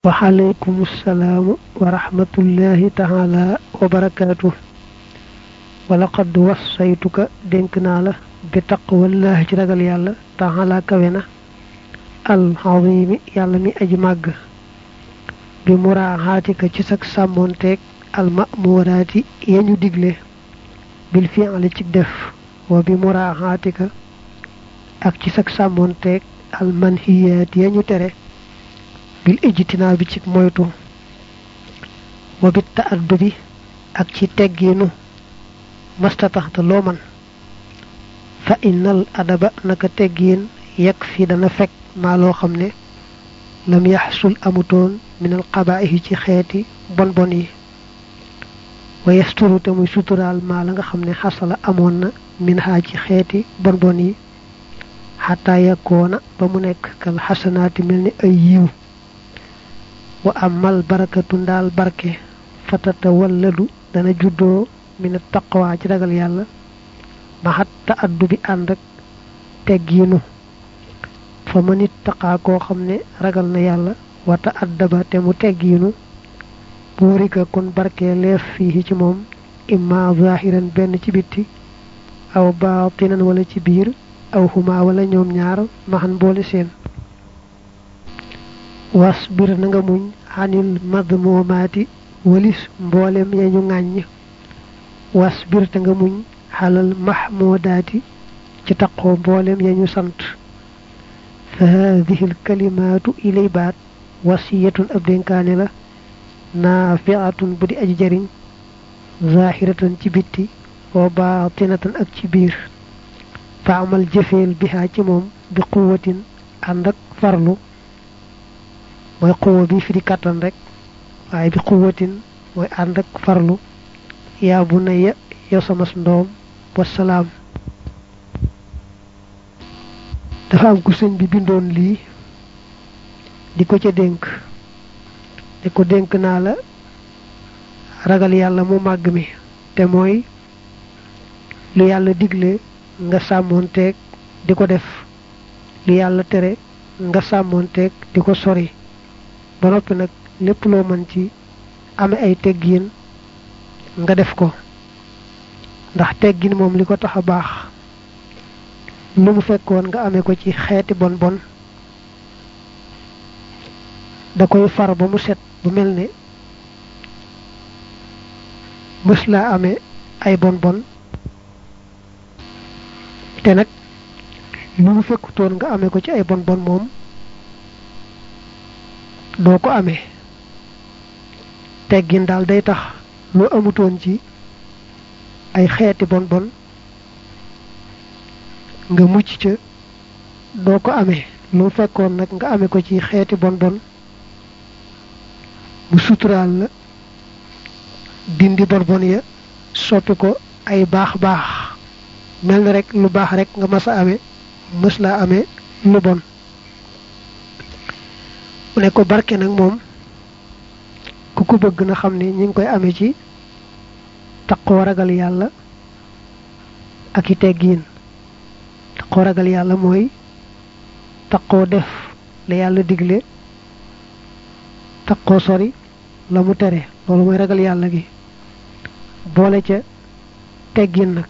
وعليكم السلام ورحمة الله تعالى وبركاته. ولقد وصيتك دينكنا له بتقوى الله جرغل يالا تعالى كوينا العظيم يالا مي اجي ماغ بمراعاتك ci sak samontek المأمورات ينو ديغلي بالفعل ci def وبمراعاتك ak ci sak samontek المنهيات ينو تري bil ijtina bi ci moytu wa bit ta'addubi ak ci tegginu mastataxta lo man fa innal adaba naka teggin yakfi dana fek ma lo xamne lam yahsul amuton min al qaba'ih ci xéeti bon bon yi wa yasturu te muy sutural ma la nga xamne hasala amon na min ha ci xéeti bon bon yi hatta yakuna ba mu nek kal hasanati melni ay yiw wa amal barakatu ndal barke fatata walladu dana juddo min taqwa ci ragal yalla ma hatta addu bi and ak tegginu fa manit taqa ko xamne ragal na yalla wata addaba te mu tegginu burika kon barke leef fi ci mom imma zahiran ben ci bitti aw batinan wala ci bir aw huma wala ñom ñaar mahan boole seen wasbir na nga muñ anil madmumati walis mbolem yañu ngagne wasbir ta nga muñ halal mahmudati ci taqo mbolem yañu sant fa hadhihi al kalimatu ilaybat wasiyatun abdinkane la nafi'atun budi aji jariñ zahiratan ci bitti wa batinatan ak ci bir fa amal jefel biha ci mom bi quwwatin andak farlu moy quwwa bi fi di katan rek waye bi quwwatin moy and ak farlu ya bunayya yow sama ndom wassalam dafa am ku señ bi bindon li diko ci denk diko denk na la ragal yalla mu mag mi te moy lu yalla diglé nga samonté diko def lu yalla téré nga samonté diko sori ba nopi nak lepp lo man ci amé ay teggine nga def ko ndax teggine mom liko taxa bax lu mu fekkon nga amé ko ci xéeti bon bon da koy far ba mu set bu melni musla amé ay bon bon té nak lu mu fekkuton nga amé ko ci ay bon bon mom doko amé teggin dal day tax lu amuton ci ay xéeti bon bon nga mucc ci doko amé lu fekkon nak nga amé ko ci xéeti bon bon bu sutural la dindi bon bon ya soppi ko ay bax bax mel rek lu bax rek nga massa amé musla amé lu bon ne ko barké nak mom ku ko bëgg na xamné ñi ngi koy amé ci taqwa ragal yalla ak teggine taqwa ragal yalla moy taqwa def la yalla diglé taqwa sori la mu téré lolu moy ragal yalla gi bolé ca teggine nak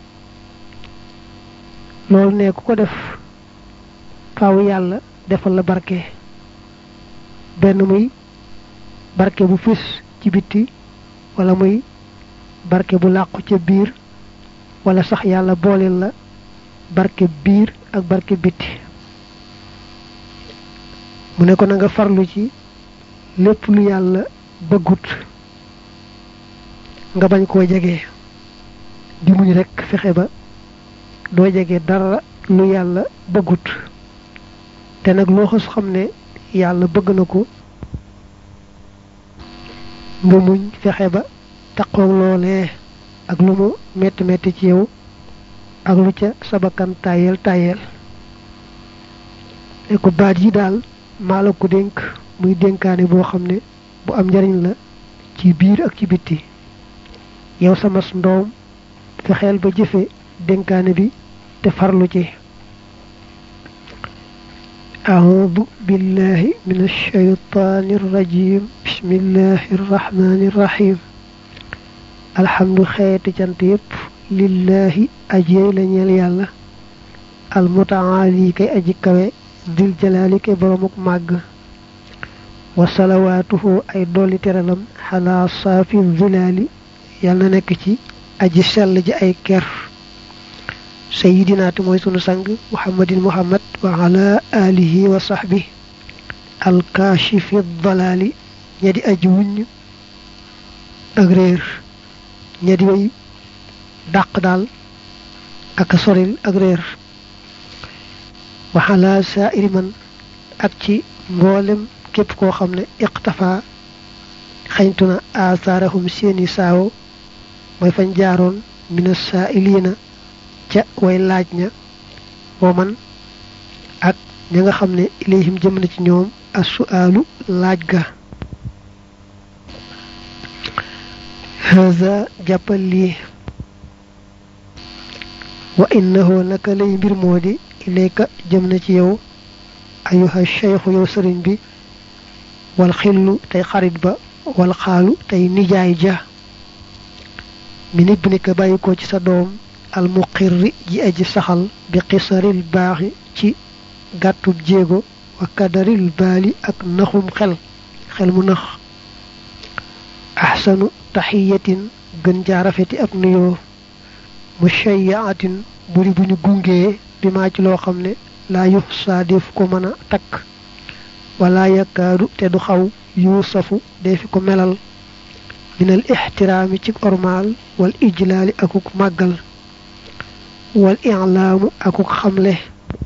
lolu ne ku ko def faaw yalla defal la barké ben muy barke bu fess ci biti wala muy barke bu laqku ci biir wala sax yalla bolel la barke biir ak barke biti mu ne ko nga farlu ci lepp lu yalla bëggut nga bañ ko jégué di muñ rek fexé ba do jégué dara lu yalla bëggut té nak lo xos xamné yalla bëgg nako nga muñ fexé ba takko lolé ak lu mu metti metti ci yow ak lu ca sabakan tayel e ko baat yi dal mala ko denk muy denkané bo xamné bu am njariñ la ci biir ak ci biti yow sama ndom fexel ba jëfé denkané bi te farlu ci أعوذ بالله من الشيطان الرجيم بسم الله الرحمن الرحيم الحمد خيت جنتيب لله أجيل يالا المتعالي كي أجي كوي ذي الجلال كي برمك ماغ وصلواته أي دولي ترلم على صافي الظلال يالا نكتي أجي سل جي أي كير سيدنا تموي سونو سانغ محمد وعلى آله وصحبه الكاشف الضلال يدي أجون أغرير يدي وي داق دال ak soril ak reer waxala sa'iri man ak ci mbolem kep ko xamne iqtafa xayntuna asarahum seeni saawo moy fañ jaaroon min as-sa'ilina ca way laaj ña wo man ak ña nga xamne ilayhim jëm na ci ñoom as-su'alu laaj ga haza jappal li wa innahu laka lay mbir modi ilayka jëm na ci yow ayuha shaykh yow serigne bi wal khillu tay xarit ba wal khalu tay nijaay ja min ibnika bayiko ci sa doom al muqirri ji aji saxal bi qisaril baaxi ci gàttub jéego wa kadaril baali ak naxum xel mu nax ahsanu tahiyatin gën jaarafeti ak nuyoo mushayyatin buri buñu gungé bima ci lo xamné la yuhsa def ko mëna tak wala yakadu te du xaw yusafu def ko melal min al ihtiram ci ormal wal ijlal akuk magal wal i'lam akuk xamle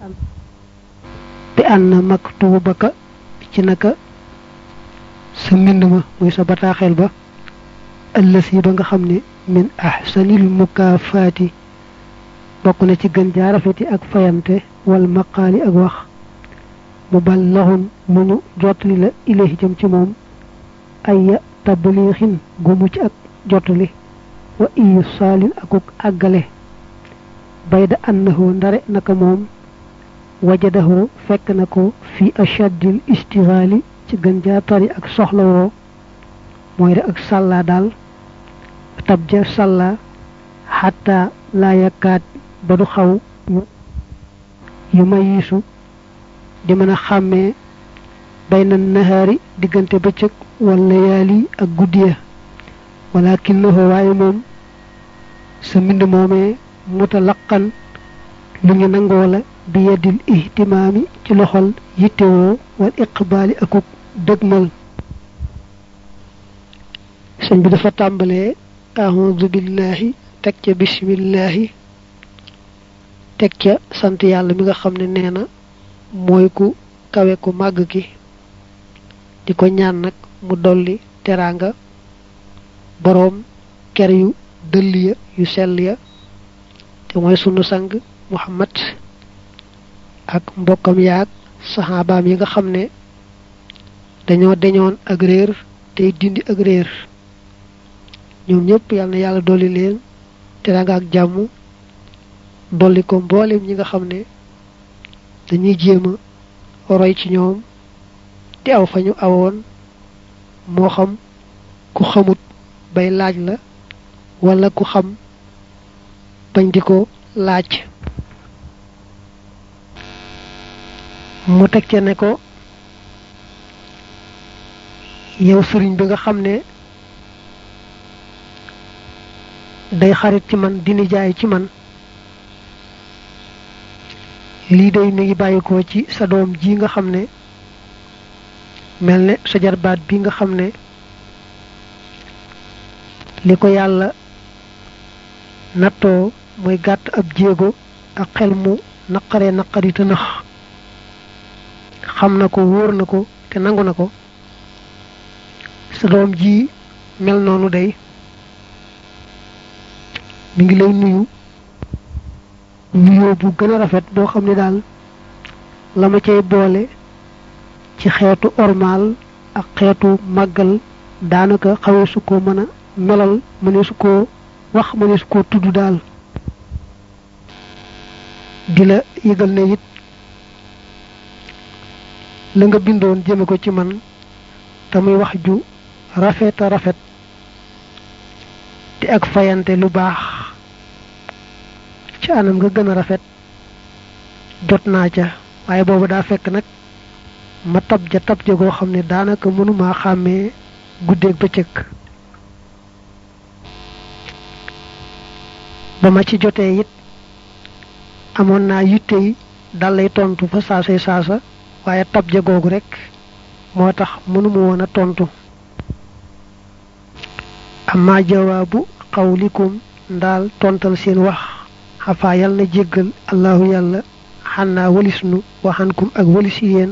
bi anna maktubaka ci naka sa mbinduma moy sa bataxel ba allasi ba nga xamne min ahsanil mukafati bokku na ci gën jaarafeti ak fayante wal maqali ak wax muballahun munu jotli la ilahi jëm ci mom ay tablighin gumu ci ak jotli wa isalin akuk agale bayda annahu ndare naka mom wajadahu fekk nako fi ashaddil istighali ci gën jaatari ak soxlawo moy rek ak salla dal tabja salla hatta la yakat badu xaw yu mayisu di mëna xamé bayna nahari digënté bëccëg wal layali ak guddiya walakinahu waye mom sa mbind momé mutalaqan lu ñu nangoo la bi yadil ihtimami ci loxol yittewoo wal iqbali akuk dëgmal sëñ bi dafa tàmbalee a'udhu billahi tek ca bismillahi tek ca sant yàlla mi nga xam ne nee na mooy ku kawe ku màgg ki di ko ñaan nag mu dolli teranga boroom ker yu dëll ya yu sell ya te mooy sunu sang Muhammad ak mbokkam yaak sahabaam yi nga xam ne dañoo deñoon ak réer tey dindi ak réer ñoom ñëpp yàlla na yàlla dolli leen teranga ak jàmm dolli ko mboolem ñi nga xam ne dañuy jéema roy ci ñoom di aw fa ñu awoon moo xam ku xamut bay laaj la wala ku xam bañ di ko laaj mu teg ca ne ko yow sëriñ bi nga xam ne day xarit ci man di nijaay ci man lii day mi ngi bàyyikoo ci sa doom ji nga xam ne mel ne sa jarbaat bi nga xam ne li ko yàlla nattoo mooy gàtt ab jéego ak xel mu naqari te nax xam na ko wóor na ko te nangu na ko sa doom ji mel noonu day mi ngi lay nuyu nuyoo bu gën a rafet boo xam ne daal la ma cay boole ci xeetu ormal ak xeetu màggal daanaka xawee su ko mën a melal mëne su ko wax mëne su ko tudd daal di la yëgal ne it la nga bindoon jëme ko ci man te muy wax ju rafet a rafet te ak fayante lu baax ci anam nga gën a rafet jot naa ca waaye boobu daa fekk nag ma tab ja goo xam ne daanaka mënuma xàmmee guddeeg bëccëg ba ma ci jotee it amoon naa yitte yi dal lay tontu fa saasay saasa waaye tab ja googu rek moo tax mënuma woon a tontu amma jawaabu qawlikum ndaal tontal seen wax xafaa yal na jéggal allahu yàlla xannaa walis nu waxankum ak walis yéen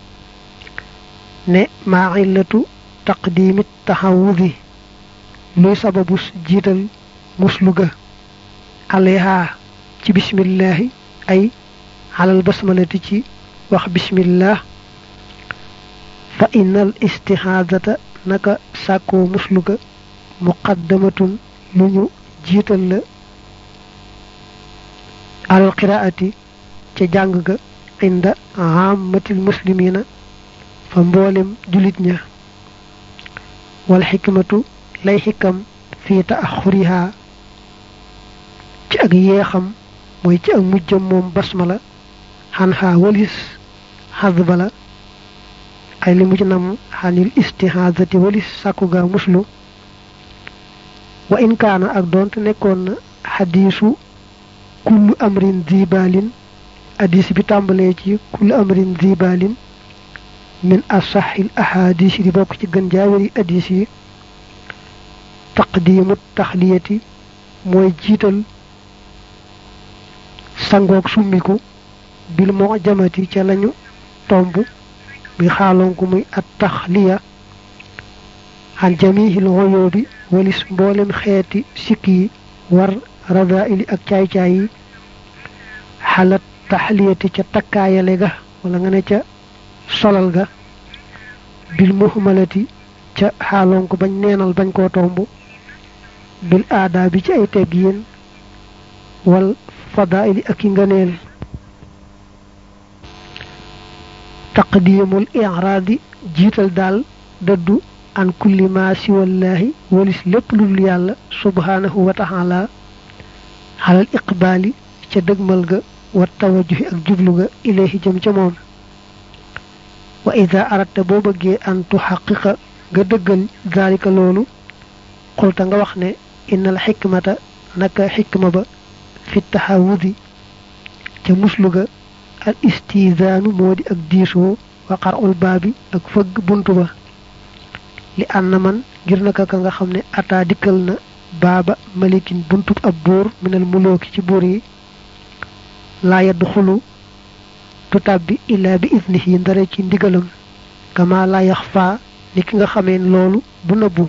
ne maa illatu taqdiimit taxawudi luy sababus jiital muslu ga alayha ci bismillahi ay alal basmalati ci wax bismillah fa innal istixaadata naka sàkkoo muslu ga muqaddamatun lu ñu jiital la alal qiraati ca jàng ga inda ammatil muslimina fa mboolem julit ña wal xikmatu lay xikam fi taaxuriha ci ak yeexam mooy ci ak mujjam moom basmala xan xaa walis xadbala ay li mujj nam xanil istihazati walis sàkku ga muslu wa in kaana ak doonte nekkoon na xadiisu kullu amrin zibalin hadis bi tàmbalee ci kullu amrin zibalin min asaxil ahadis di bokk ci gën jaawari hadis yi taqdimu taxliyati mooy jiital sangoog summiku bil mu'jamati ca lañu tomb bi xaalonku muy at taxliya an jamihil xoyoobi walis mboolem xeeti sikk yi war radaili ak caay-caay yi xalat taxliyati ca takkaayale ga wala nga ne ca solal ga bil muhmalati ca xaalonku bañ neenal bañ koo tomb bil aada bi ci ay teggiin wal fadaili ak i ngëneel taqdimul i'raadi jiital daal dëddu an kulli ma siwallahi walis lépp lu dul yàlla subhanahu wa ta'ala xalal iqbaali ca dëgmal ga wa tawajjuhi ak jublu ga ilayhi jëm ca moom wa ida aratta boo bëggee an tuxaqiqa nga dëggal zalika loolu xulta nga wax ne innal xikmata naka xikma ba fi taxawudi ca muslu ga al istizaanu moo di ak diisoo wa qar'ul baabi ak fëgg buntu ba li ànd man ngir naka ka nga xam ne ataa dikkal na baaba malikin buntub ab buur minal mulooki ci buur yi laa yaddu xulu tu tàbbi illaa bi idnihi ndare ci ndigalam kama laa yaxfaa ni ki nga xamee loolu bu nëbbu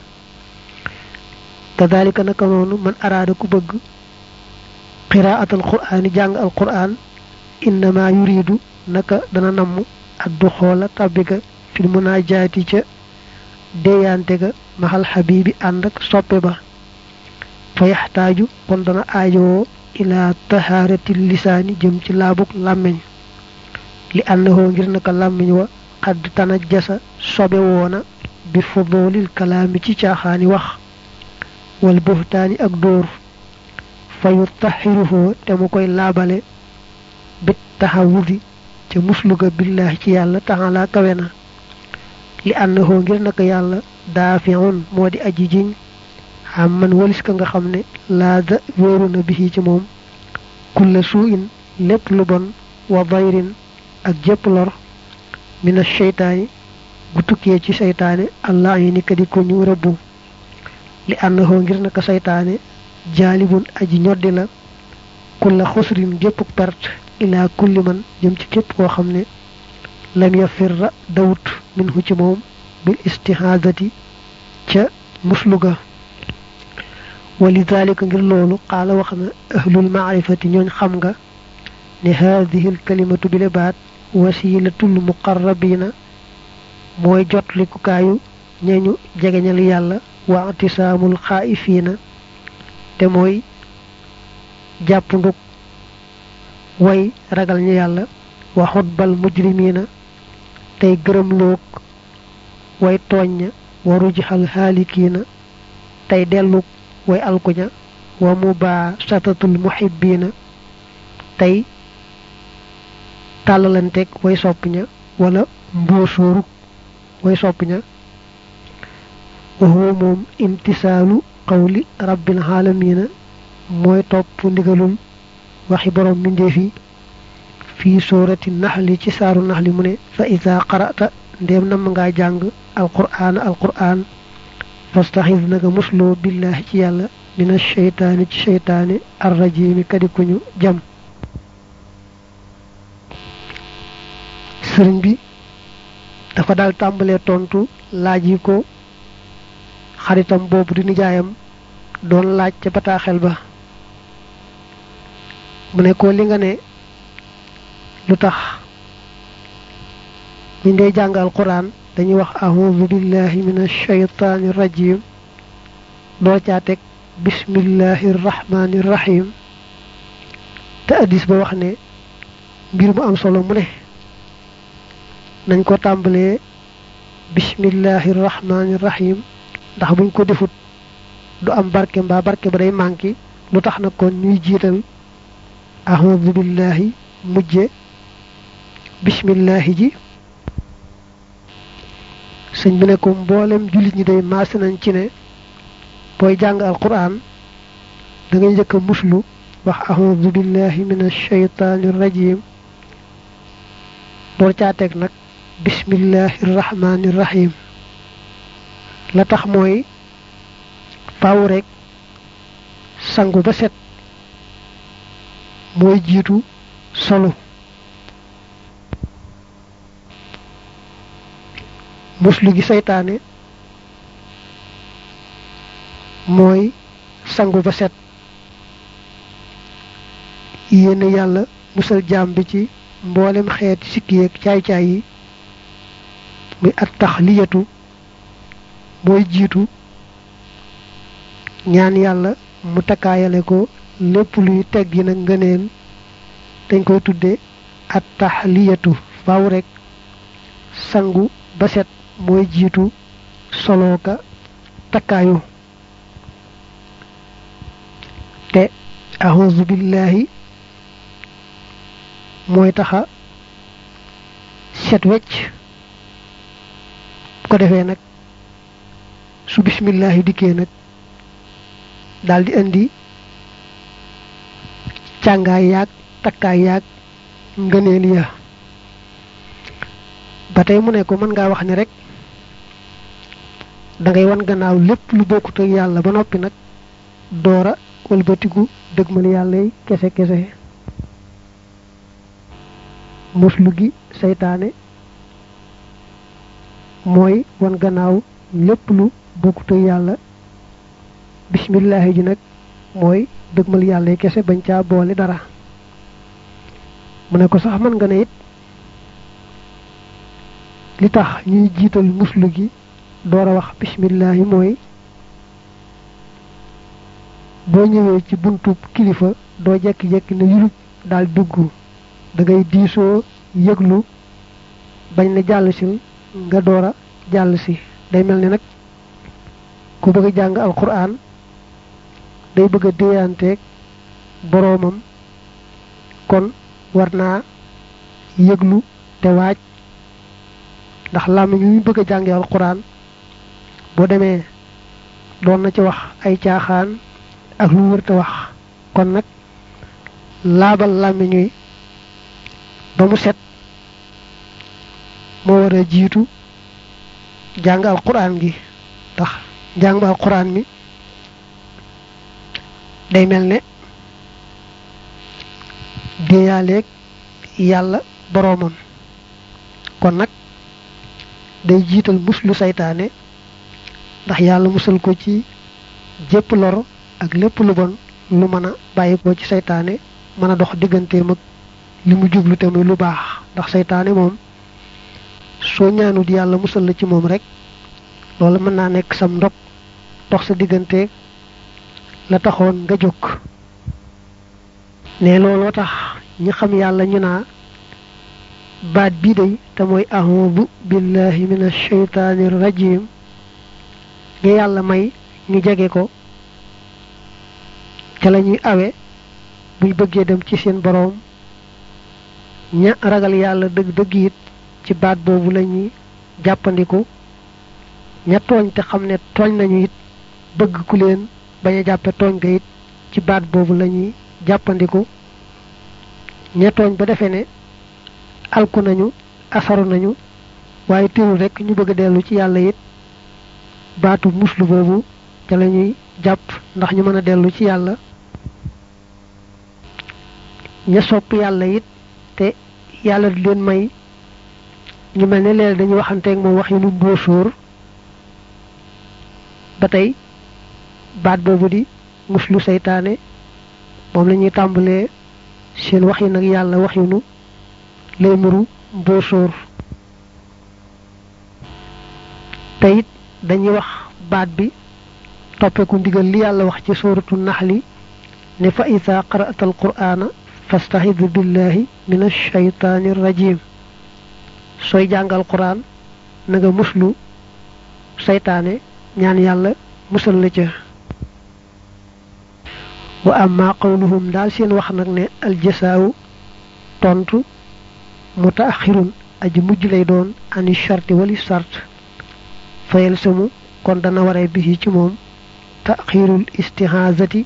kadalika naka noonu man araada ku bëgg qiraatal qur'aani jàng al qur'aan innama yuridu naka dana namm addu xoola tàbbiga fil munaajaati ca deyante ga maxal xabibi ànd ak soppe ba fa yaxtaaju kon dana aajowoo ila tahaarati lisaani jëm ci laabuk làmmiñ li annahoo ngir naka làmmiñ wa xadd tanajjasa sobe woona bi fudoolil kalaami ci caaxaani wax wal buhtaani ak dóor fa yutahiruhoo te mu koy laabale bit taxawudi ca musluga billahi ci yàlla taxalaa kawe na li annahoo ngir naka yàlla daafiun moo di aji jiñ xam man walis ka nga xam ne laada wéeru na bi ci moom kulla suuin lépp lu bon wa dayrin ak jëpp lor mina sheytaani gu tukkee ci seytaane allah yi ni ka di ko ñu rëbbu li annahoo ngir naka seytaane jaalibun aji ñoddi la kulla xusrin gépp perte ila kulli man jëm ci képp koo xam ne lam yafirra dawut minhu ci moom bil istihadati ca musluga walidalika ngir loolu qaala wax na ahlul maarifati ñooñ xam nga ne haadihi l kalimatu bile baat wasilatul muqarrabina mooy jotlikukaayu ñeñu jegeñal yàlla wa atisaamul xaa'ifiina te mooy jàpp nduk way ragal ñi yàlla wa xutbal mujrimiina tey gërëm loog way tooñ waru jixal haalikiina tey dellu way alkuña wa mubaasatatul muhibbiina tey tàllalanteeg way sopp ña wala mboosóoru way sopp ña wa huwa moom imtisaalu qawli rabbil aalamiina mooy topp ndigalul waxi borom mbindeef yi fii suurati naxli ci saaru naxli mu ne fa iza qara'ta ndéem nam ngaa jàng alqur'aan fastaxiz naga musloo billaahi ci yàlla mina sheytaani ci sheytaani arrajiimi kadikuñu jam sëriñ bi dafa daal tàmbalee tontu laaj yi ko xaritam boobu di nijaayam doon laaj ca bataaxel ba mu ne ko li nga ne lu tax ñu dee jàng alquran dañuy wax a'uuzu billahi minash shaytaani rajim doo caa teg bismillahi rahmaani rahim te addis ba wax ne mbir mu am solo mu ne nañ ko tàmbalee bismillahi rahmaani rahim ndax buñ ko defut du am barke mbaa barke ba day manki lu tax nag kon ñuy jiital a'uuzu billahi mujje bismillahi ji sëñ bi ne ko mboolem jullit ñi day maase nañ ci ne booy jàng alquran da ngay njëkk a muslu wax a'uuzu billahi minash shaytaani rajim door caa teg nag bismillahi rahmaani rahim la tax mooy faaw rek sangu ba set mooy jiitu solo muslu gi seytaane mooy sangu ba set yéene yàlla musal jaam bi ci mboolem xeeti sikki yeeg caay-caay yi muy at taxliyatu mooy jiitu ñaan yàlla mu takkaayale ko lépp luy teggi nag ngëneel dañ koy tudde at taxliyatu faaw rek sangu ba set mooy jiitu solooka takkaayu te a'uuzu billahi mooy taxa set wecc bu ko defee nag su bismillahi dikkee nag daldi indi càngaay yaag takkaay yaag ngëneel ya ba tey mu ne ko mën ngaa wax ni rek da ngay wan gannaaw lépp lu bokkut ak yàlla ba noppi nag doora wëlbatiku dëgmal yàlla yi kese kese muslu gi seytaane mooy wan gannaaw lépp lu bokkut ak yàlla bismillahi ji nag mooy dëgmal yàlla yi kese bañ caa boole dara mu ne ko sax mën nga ne it li tax ñuy jiital muslu gi door a wax bismillahi mooy boo ñëwee ci buntu kilifa doo jekki-jekki ne yulub daal dugg da ngay diisoo yëglu bañ ne jàll si nga door a jàll si day mel ni nag ku bëgg a jàng alquran day bëgg a déyanteeg boroomam kon war naa yëglu te waaj ndax làmmiñ yu bëgg a jàngee alquran boo demee doon na ci wax ay caaxaan ak lu wërta wax kon nag laabal làmmiñ wi ba mu set moo war a jiitu jàng alquran gi ndax jàng alquran mi day mel ne déeyaaleeg yàlla boroomam kon nag day jiital muslu saytaane ndax yàlla musal ko ci jépp lor ak lépp lu bon lu mën a bàyyi ko ci saytaane mën a dox digganteem ak li mu jublu te muy lu baax ndax saytaane moom soo ñaanut yàlla musal la ci moom rek loolu mën naa nekk sam ndog dox sa diggante la taxoon nga jóg ne looloo tax ñi xam yàlla ñu naa baat bi day te mooy a'udhu billahi minash shaytanir rajim ñi yàlla may ñu jege ko ca lañuy awe buy bëggee dem ci seen boroom ña ragal yàlla dëgg-dëgg it ci baat boobu lañuy jàppandiku ña tooñ te xam ne tooñ nañu it bëgg ku leen bañ a jàppe tooñ ga it ci baat boobu lañuy jàppandiku ña tooñ ba defe ne alku nañu asaru nañu waaye teewul rek ñu bëgg a dellu ci yàlla it baatu muslu boobu ca lañuy jàpp ndax ñu mën a dellu ci yàlla ña sopp yàlla it te yàlla du leen may ñu mel ne léeg dañuy waxanteeg moom wax yi lu mbóosóor ba tey baat boobu di muslu seytaane moom la ñuy tàmbalee seen wax yi nag yàlla wax yu nu lay muru mbóosóor te it dañuy wax baat bi toppeeku ndigal li yàlla wax ci suuratu naxli ne fa iza qara'ta alqur'ana fasta'idh billahi minash shaytanir rajim sooy jàngal qur'an na nga muslu seytaane ñaan yàlla musal la ca wa amma qawluhum daal seen wax nag ne aljasaawu tontu mutaaxirun aji mujj lay doon ani sharti wali sart fayal samu kon dana waree bi ci moom taxirul istihazati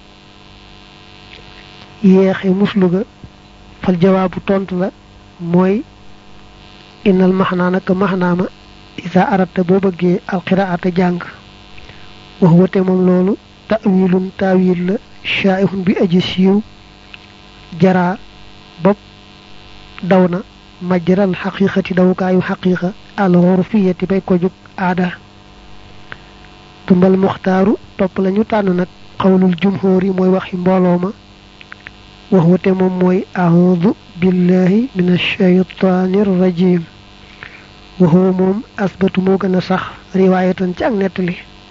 yeexe muslu ga fal jawaabu tontu la mooy innal maxnaa naka maxnaama isa arata boo bëggee alqiraata jàng wax wate moom loolu ta'wilun taawil la shaa'ihun bi aji siiw jaraa bopp daw na majral xaqiiqati dawukaayu xaqiiqa al urfiyati bay ko jug aada tumbal muxtaaru topp lañu tànn nag xawlul jumhur yi mooy waxi mbooloo ma wax wate moom mooy a'uudu billahi minash shaytaanir rajim waxoo moom asbatu moo gën a sax riwaayatan ci ak nettali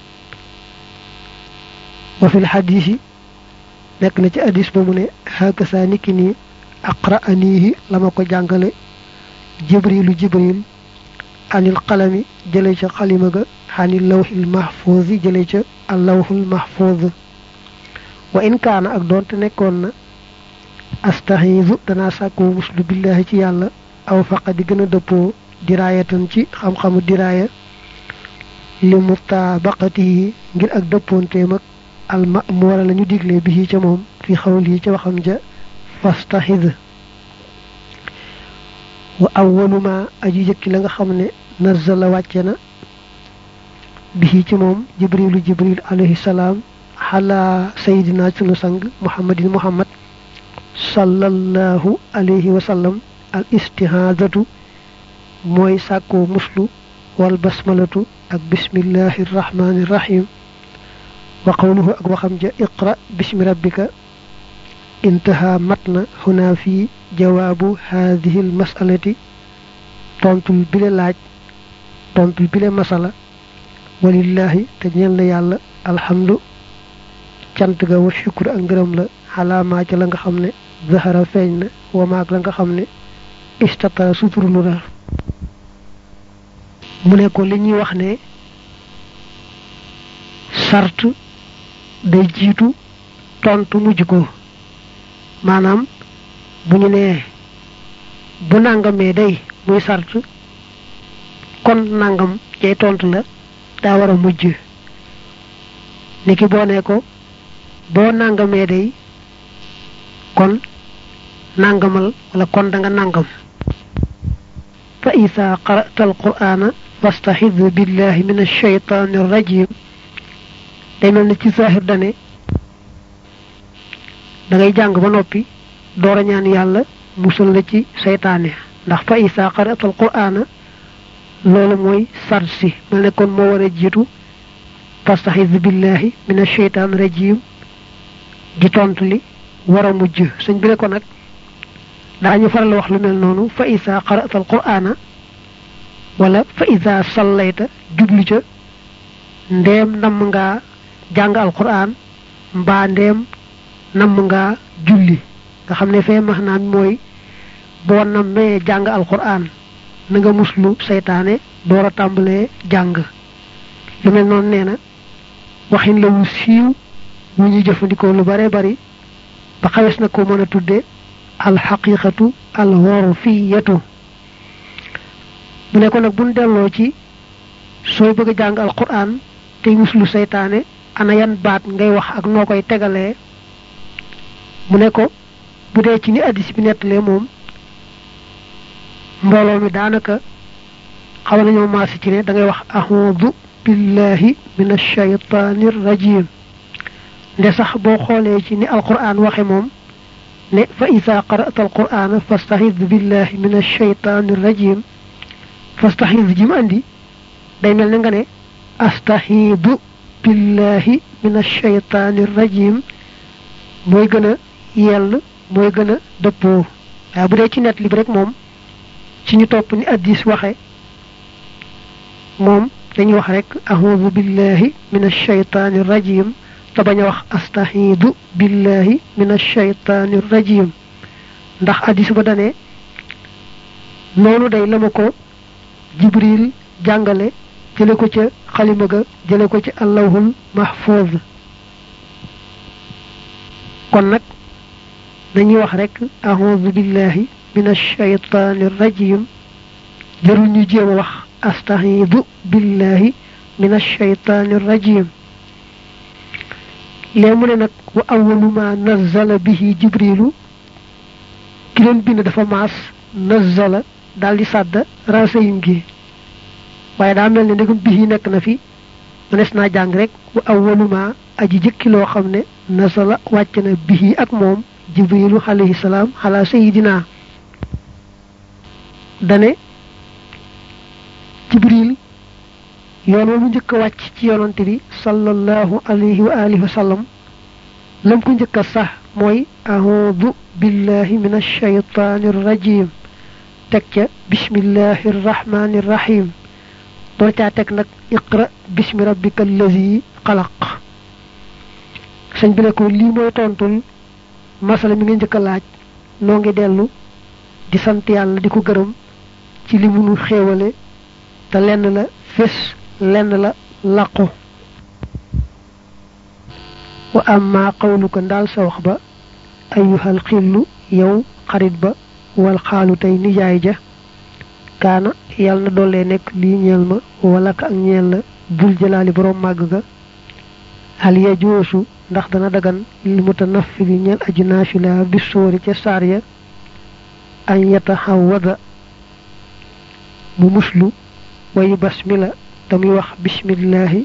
wa fil xadiisi nekk na ci hadis ba mu ne hakasa niki nii aqra'anihi la ma ko jàngale jibril anil qalami jële ca xalima ga anil lawhil mahfuz jële ca al lawhul mahfuz wa in kaana ak doonte nekkoon na astaxiisu danaa sàkku muslu billahi ci yàlla aw faqa di gën a dëppoo diraayatan ci xam-xamu diraaya li mutabaqatihi ngir ak dëppoonteem ak al ma'muura la ñu digle bi ca moom fi xawli ca waxam ja fastaxiz wa awwalu ma aji jëkki la nga xam ne nazala wàcce na bi ci moom jibril alayhi salaam xalaa sayidina sunu sang muhammad sallallahu alayhi wa sallam al istihazatu mooy sàkkoo muslu wal basmalatu ak bismillahi rahmani rahim wa qawluhu ak waxam ja iqra bismi rabbika intaha matna huna fi jawaabu haadihi al masalati tontul bile masala walillahi te ñeel la yàlla alhamdu cant ga wa shukru ak ngërëm la xalaamaa ca la nga xam ne zahara feeñ na wamaak la nga xam ne istata suturlu na mu ne ko li ñuy wax ne sart day jiitu tontu mujj ko maanaam bu ñu nee bu nangamee day muy sart kon nangam cay tontu la daa war a mujj niki boo nee ko boo nangamee day kon nangamal wala kon da nga nangam fa isa qara'ta alqur'ana fastahidh billahi minash shaytanir rajim day mel ni ci saaxir dane da ngay jàng ba noppi door a ñaan yàlla musal la ci seytaane ndax fa isa qara'ta alqur'ana loolu mooy sart si mel ne kon moo war a jiitu fastahidh billahi minash shaytanir rajim di tontu li war a mujj sëñ bi ne ko nag daañu faral wax lu mel noonu fa isa qara'ta alqur'ana wala fa isa sallayta jublu ca ndeem namm ngaa jàng alqur'an mbaa ndeem namm ngaa julli nga xam ne fee max naan mooy boo nammee jàng alqur'an na nga muslu seytaane doora tàmbalee jàng lu mel noonu nee na waxin la wu siiw wu ñuy jëfandikoo lu bare bari ba xawes na ko mën a tudde alxaqiqatu alxurfiyatu mu ne ko nag buñ delloo ci sooy bëgg a jàng alquran tey muslu seytaane ana yan baat ngay wax ak noo koy tegalee mu ne ko bu dee ci ni addis bi nettalee moom mbooloo mi daanaka xaw nañoo maasi ci ne da ngay wax a'udhu billahi minash shaytanir rajim nde sax boo xoolee ci ni alquran waxe moom ne fa iza qara'ta alqur'ana fasta'iz billahi minash shaytanir rajim fasta'iz jim andi day mel ne nga ne asta'idu billahi minash shaytanir rajim mooy gën a yell mooy gën a dëppoo waaye bu dee ci net li bi rek moom ci ñu topp ni addis waxe moom dañuy wax rek a'udhu billahi minash shaytanir rajim te bañ a wax astahidu billahi minash shaytanir rajim ndax addis ba dane noonu day la ma ko jibril jàngale jële ko ca xalima ga jële ko ci allahul mahfuz kon nag dañuy wax rek a'udhu billahi minash shaytanir rajim jarul ñu jéem a wax astahidu billahi minash shaytanir rajim lee mu ne nag wa awwalu ma nazzala bihi jibrilu ki leen bind dafa maas nazzala daal di sàdda rasayim gi waaye daa mel ne ndegum bihi nekk na fi mënees naa jàng rek wa awwalu ma aji jëkki loo xam ne nazala wàcc na bihi ak moom jibrilu alayhi salaam ala sayidina dane jibril yoon wa mu njëkk a wàcc ci yonante bi sallallahu alayhi wa alihi wa sallam lam ko njëkk a sax mooy a'udhu billahi minash shaytanir rajim teg ca bismillahir rahmanir rahim door caa teg nag iqra bismi rabbika allazi xalaq sëñ bi ne ko lii mooy tontul masala mi nga njëkk a laaj noo ngi dellu di sant yàlla di ko gërëm ci li munu xéewale te lenn la fés lenn la laqu wa amma qawluka ndaal sa wax ba ayyuhal xillu yow xarit ba wal xaalu tey nijaay ja kaana yàlla na doole nekk lii ñeel ma wala ka ak ñeel la bul jëlaali borom màgg ga hal ya joosu ndax dana dagan li mutanaffili ñeel aji naafila bi sóori ca saar ya an yataxawada mu muslu wayu basmila tamuy wax bismillahi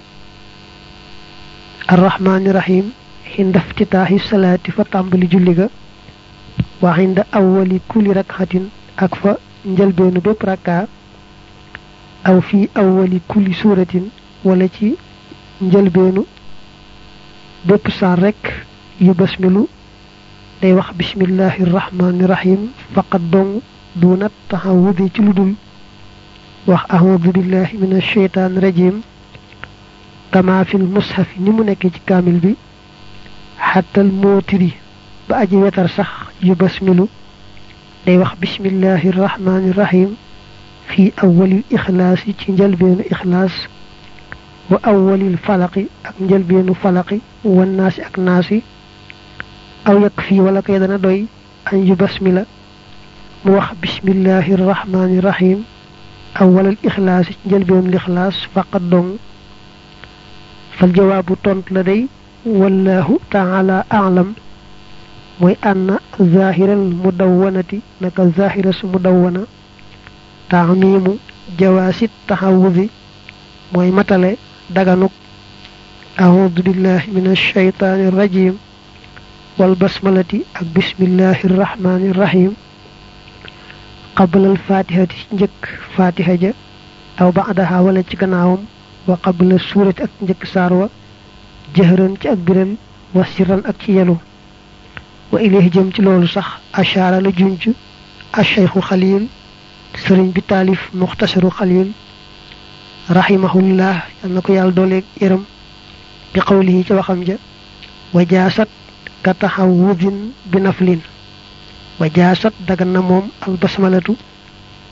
arrahmani rahim xinda iftitaahi salaati fa tàmbali julli ga wa xinda awwali kulli rakxatin ak fa njëlbeenu bépp rakka aw fi awwali kulli suuratin wala ci njëlbeenu bépp saar rek yu basmilu day wax bismillahi rahmani rahim faqat dong dunat taxawudi ci ludul wax a'udhu billahi minash shaytan rajim kama fil mushaf ni mu nekk ci kamil bi hatta al mutiri ba aji wetar sax yu basmilu day wax bismillahir rahmanir rahim fi awwalil ikhlas ci njëlbeenu ikhlas wa awwalil falaqi ak njëlbeenu falaqi wan naasi ak naasi aw yakfi wala kay dana doy an yu basmila mu wax bismillahir rahmanir rahim awwalil ikhlas ci njëlbeenu ikhlas faqat dong fal jawaabu tont la day wallahu ta'ala a'lam mooy anna zahiral mudawwanati naka zahira su mudawwana ta'mimu jawaasit taxawudi mooy matale daganuk a'udhu billahi minash shaytanir rajim wal basmalati ak bismillahir rahmanir rahim qabla al fatihati njëkk fatiha ja aw ba'daha wala ci gannaawam wa qabla suurati ak njëkk saar wa jahran ci ak biral wa sirran ak ci yelu wa ilayhi jëm ci loolu sax ashara la junj ash-shaykhu Xalil sëriñ bi taalif muxtasaru Xalil rahimahullah yal na ko yàlla dooleeg yërëm bi qawlihi ci waxam ja wa jaasat ka taxawudin bi naflin wa jaasat dagan na moom al basmalatu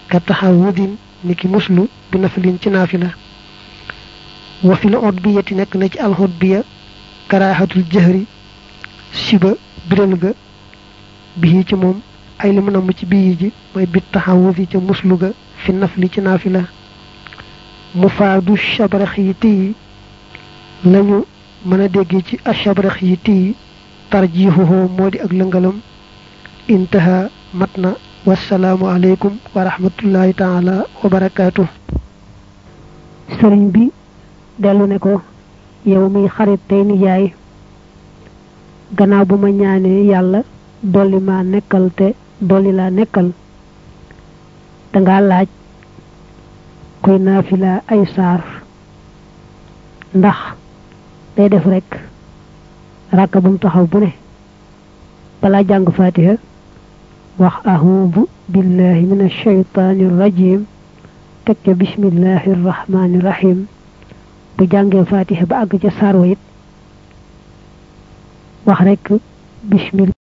ka taxawudin niki muslu bi naflin ci naafila wa fil udbiyati nekk na ci al udbiya karahatul jahri siba biral ga bi ci moom ay li mëna mu ci bii ji mooy bit taxawudi ca muslu ga fi nafli ci naafila mufaadu shabraxiyati lañu mën a déggee ci ashabraxiyati tarjihuhu moo di ak lëngalam intaha matna wassalaamu aleykum wa rahmatullahi taala wa barakaatuh. sëriñ bi dellu ne ko yow mi xarit tey nijaay gannaaw bu ma ñaanee yàlla dolli ma nekkal te dolli laa nekkal danga laaj koy naafila ay saar ndax day def rek rakka bu mu taxaw bu ne bala jàng fatiha wax a'udhu billahi minash shaytanir rajim tek ca bismillahir rahmanir rahim bu jàngee fatiha ba àgg ca saar wa it wax rek bismillah